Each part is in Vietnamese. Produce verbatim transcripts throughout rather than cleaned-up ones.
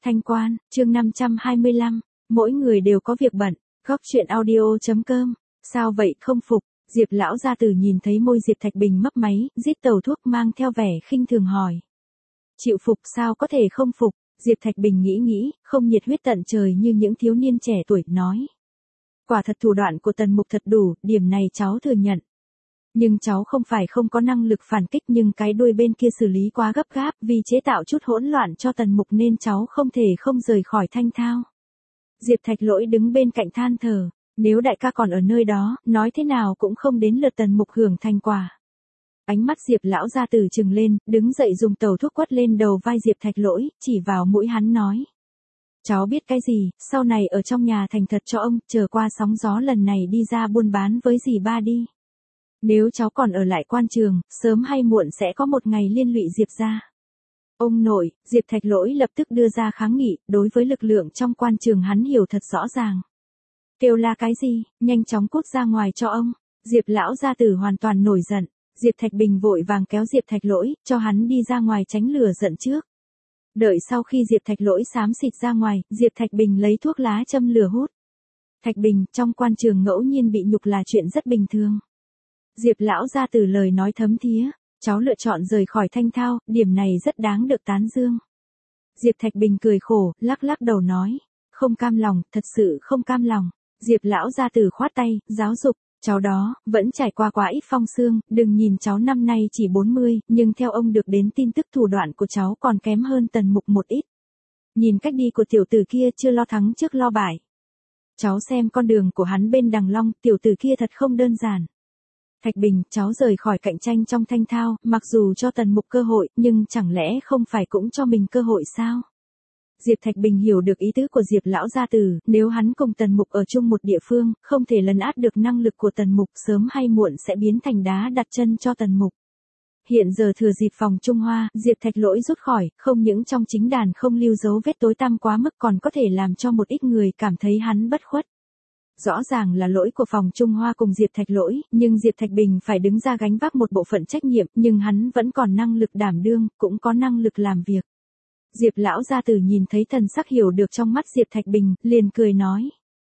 Thanh Quan, chương năm trăm hai mươi lăm, mỗi người đều có việc bận, góc chuyện audio.com, sao vậy không phục, Diệp lão gia tử nhìn thấy môi Diệp Thạch Bình mấp máy, rít tàu thuốc mang theo vẻ khinh thường hỏi. Chịu phục sao có thể không phục, Diệp Thạch Bình nghĩ nghĩ, không nhiệt huyết tận trời như những thiếu niên trẻ tuổi, nói. Quả thật thủ đoạn của Tần Mục thật đủ, điểm này cháu thừa nhận. Nhưng cháu không phải không có năng lực phản kích nhưng cái đuôi bên kia xử lý quá gấp gáp vì chế tạo chút hỗn loạn cho Tần Mục nên cháu không thể không rời khỏi thanh thao. Diệp Thạch Lỗi đứng bên cạnh than thở, nếu đại ca còn ở nơi đó, nói thế nào cũng không đến lượt Tần Mục hưởng thành quả. Ánh mắt Diệp lão gia tử trừng lên, đứng dậy dùng tàu thuốc quất lên đầu vai Diệp Thạch Lỗi, chỉ vào mũi hắn nói. Cháu biết cái gì, sau này ở trong nhà thành thật cho ông, chờ qua sóng gió lần này đi ra buôn bán với dì ba đi. Nếu cháu còn ở lại quan trường, sớm hay muộn sẽ có một ngày liên lụy Diệp gia. Ông nội, Diệp Thạch Lỗi lập tức đưa ra kháng nghị, đối với lực lượng trong quan trường hắn hiểu thật rõ ràng. Kêu la cái gì, nhanh chóng cút ra ngoài cho ông. Diệp lão gia tử hoàn toàn nổi giận, Diệp Thạch Bình vội vàng kéo Diệp Thạch Lỗi, cho hắn đi ra ngoài tránh lửa giận trước. Đợi sau khi Diệp Thạch Lỗi xám xịt ra ngoài, Diệp Thạch Bình lấy thuốc lá châm lửa hút. Thạch Bình, trong quan trường ngẫu nhiên bị nhục là chuyện rất bình thường. Diệp lão gia tử lời nói thấm thía, cháu lựa chọn rời khỏi thanh thao, điểm này rất đáng được tán dương. Diệp Thạch Bình cười khổ, lắc lắc đầu nói, không cam lòng, thật sự không cam lòng. Diệp lão gia tử khoát tay, giáo dục, cháu đó, vẫn trải qua quá ít phong sương, đừng nhìn cháu năm nay chỉ bốn mươi, nhưng theo ông được đến tin tức thủ đoạn của cháu còn kém hơn Tần Mục một ít. Nhìn cách đi của tiểu tử kia chưa lo thắng trước lo bại. Cháu xem con đường của hắn bên Đằng Long, tiểu tử kia thật không đơn giản. Thạch Bình, cháu rời khỏi cạnh tranh trong thanh thao, mặc dù cho Tần Mục cơ hội, nhưng chẳng lẽ không phải cũng cho mình cơ hội sao? Diệp Thạch Bình hiểu được ý tứ của Diệp lão gia tử, nếu hắn cùng Tần Mục ở chung một địa phương, không thể lấn át được năng lực của Tần Mục, sớm hay muộn sẽ biến thành đá đặt chân cho Tần Mục. Hiện giờ thừa dịp phòng Trung Hoa, Diệp Thạch Lỗi rút khỏi, không những trong chính đàn không lưu dấu vết tối tăm quá mức còn có thể làm cho một ít người cảm thấy hắn bất khuất. Rõ ràng là lỗi của phòng Trung Hoa cùng Diệp Thạch Lỗi, nhưng Diệp Thạch Bình phải đứng ra gánh vác một bộ phận trách nhiệm, nhưng hắn vẫn còn năng lực đảm đương, cũng có năng lực làm việc. Diệp lão gia tử nhìn thấy thần sắc hiểu được trong mắt Diệp Thạch Bình, liền cười nói.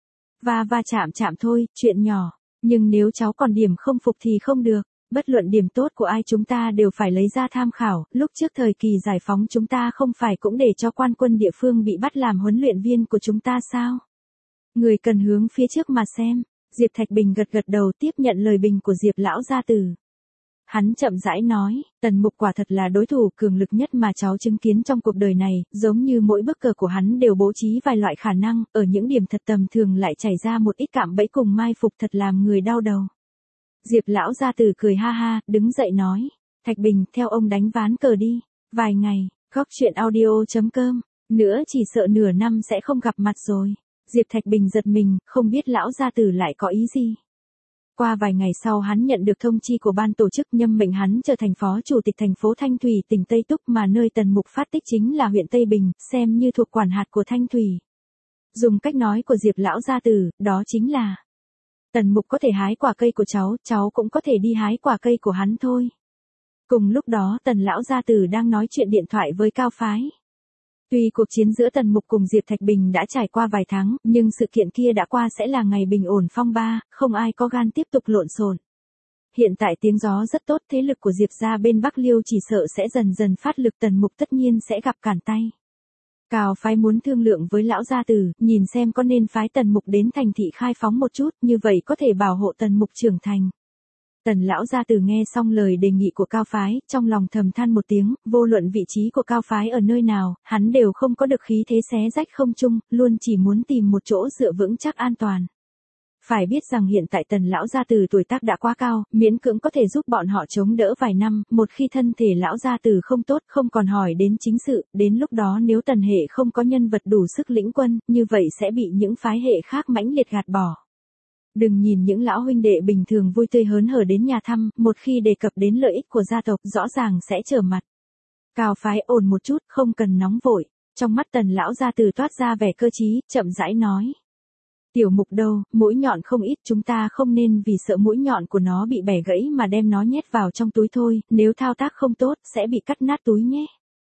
Va va chạm chạm thôi, chuyện nhỏ, nhưng nếu cháu còn điểm không phục thì không được, bất luận điểm tốt của ai chúng ta đều phải lấy ra tham khảo, lúc trước thời kỳ giải phóng chúng ta không phải cũng để cho quan quân địa phương bị bắt làm huấn luyện viên của chúng ta sao? Người cần hướng phía trước mà xem. Diệp Thạch Bình gật gật đầu tiếp nhận lời bình của Diệp lão gia tử. Hắn chậm rãi nói, Tần Mục quả thật là đối thủ cường lực nhất mà cháu chứng kiến trong cuộc đời này, giống như mỗi bước cờ của hắn đều bố trí vài loại khả năng, ở những điểm thật tầm thường lại chảy ra một ít cạm bẫy cùng mai phục thật làm người đau đầu. Diệp lão gia tử cười ha ha, đứng dậy nói, Thạch Bình, theo ông đánh ván cờ đi, vài ngày, góc chuyện audio.com, nữa chỉ sợ nửa năm sẽ không gặp mặt rồi. Diệp Thạch Bình giật mình, không biết lão gia tử lại có ý gì. Qua vài ngày sau hắn nhận được thông chi của ban tổ chức nhâm mệnh hắn trở thành phó chủ tịch thành phố Thanh Thủy tỉnh Tây Túc mà nơi Tần Mục phát tích chính là huyện Tây Bình, xem như thuộc quản hạt của Thanh Thủy. Dùng cách nói của Diệp lão gia tử, đó chính là Tần Mục có thể hái quả cây của cháu, cháu cũng có thể đi hái quả cây của hắn thôi. Cùng lúc đó Tần lão gia tử đang nói chuyện điện thoại với Cao Phái. Tuy cuộc chiến giữa Tần Mục cùng Diệp Thạch Bình đã trải qua vài tháng, nhưng sự kiện kia đã qua sẽ là ngày bình ổn phong ba, không ai có gan tiếp tục lộn xộn. Hiện tại tiếng gió rất tốt, thế lực của Diệp gia bên Bắc Liêu chỉ sợ sẽ dần dần phát lực, Tần Mục tất nhiên sẽ gặp cản tay. Cao Phái muốn thương lượng với lão gia tử, nhìn xem có nên phái Tần Mục đến thành thị khai phóng một chút, như vậy có thể bảo hộ Tần Mục trưởng thành. Tần lão gia tử nghe xong lời đề nghị của Cao Phái, trong lòng thầm than một tiếng, vô luận vị trí của Cao Phái ở nơi nào, hắn đều không có được khí thế xé rách không trung, luôn chỉ muốn tìm một chỗ dựa vững chắc an toàn. Phải biết rằng hiện tại Tần lão gia tử tuổi tác đã quá cao, miễn cưỡng có thể giúp bọn họ chống đỡ vài năm, một khi thân thể lão gia tử không tốt, không còn hỏi đến chính sự, đến lúc đó nếu Tần hệ không có nhân vật đủ sức lĩnh quân, như vậy sẽ bị những phái hệ khác mãnh liệt gạt bỏ. Đừng nhìn những lão huynh đệ bình thường vui tươi hớn hở đến nhà thăm, một khi đề cập đến lợi ích của gia tộc rõ ràng sẽ trở mặt. Cao Phái ổn một chút, không cần nóng vội. Trong mắt Tần lão gia tử toát ra vẻ cơ trí, chậm rãi nói. Tiểu Mục đâu, mũi nhọn không ít, chúng ta không nên vì sợ mũi nhọn của nó bị bẻ gãy mà đem nó nhét vào trong túi thôi, nếu thao tác không tốt, sẽ bị cắt nát túi nhé.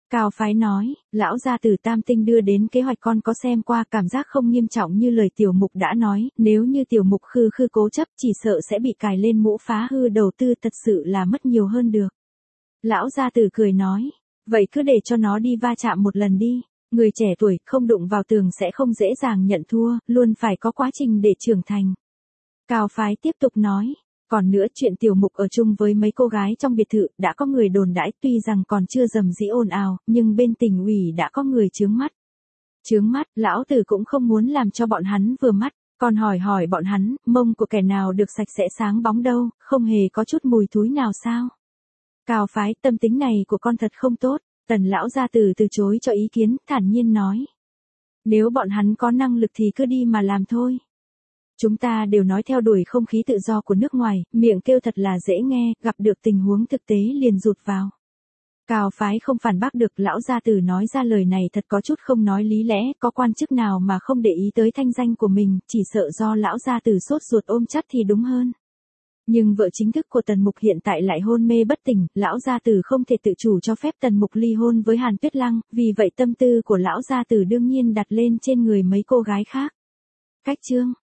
Cao Phái nói, lão gia tử Tam Tinh đưa đến kế hoạch con có xem qua, cảm giác không nghiêm trọng như lời tiểu mục đã nói, nếu như tiểu mục khư khư cố chấp chỉ sợ sẽ bị cài lên mũ phá hư đầu tư, thật sự là mất nhiều hơn được. Lão gia tử cười nói, vậy cứ để cho nó đi va chạm một lần đi, người trẻ tuổi không đụng vào tường sẽ không dễ dàng nhận thua, luôn phải có quá trình để trưởng thành. Cao Phái tiếp tục nói. Còn nữa, chuyện tiểu mục ở chung với mấy cô gái trong biệt thự, đã có người đồn đãi, tuy rằng còn chưa rầm rĩ ồn ào, nhưng bên tỉnh ủy đã có người chướng mắt. Chướng mắt, lão tử cũng không muốn làm cho bọn hắn vừa mắt, còn hỏi hỏi bọn hắn, mông của kẻ nào được sạch sẽ sáng bóng đâu, không hề có chút mùi thúi nào sao. Cao Phái, tâm tính này của con thật không tốt. Tần lão gia tử từ chối cho ý kiến, thản nhiên nói. Nếu bọn hắn có năng lực thì cứ đi mà làm thôi. Chúng ta đều nói theo đuổi không khí tự do của nước ngoài, miệng kêu thật là dễ nghe, gặp được tình huống thực tế liền rụt vào. Cao Phái không phản bác được, lão gia tử nói ra lời này thật có chút không nói lý lẽ, có quan chức nào mà không để ý tới thanh danh của mình, chỉ sợ do lão gia tử sốt ruột ôm chắc thì đúng hơn. Nhưng vợ chính thức của Tần Mục hiện tại lại hôn mê bất tỉnh, lão gia tử không thể tự chủ cho phép Tần Mục ly hôn với Hàn Tuyết Lăng, vì vậy tâm tư của lão gia tử đương nhiên đặt lên trên người mấy cô gái khác. Cách chương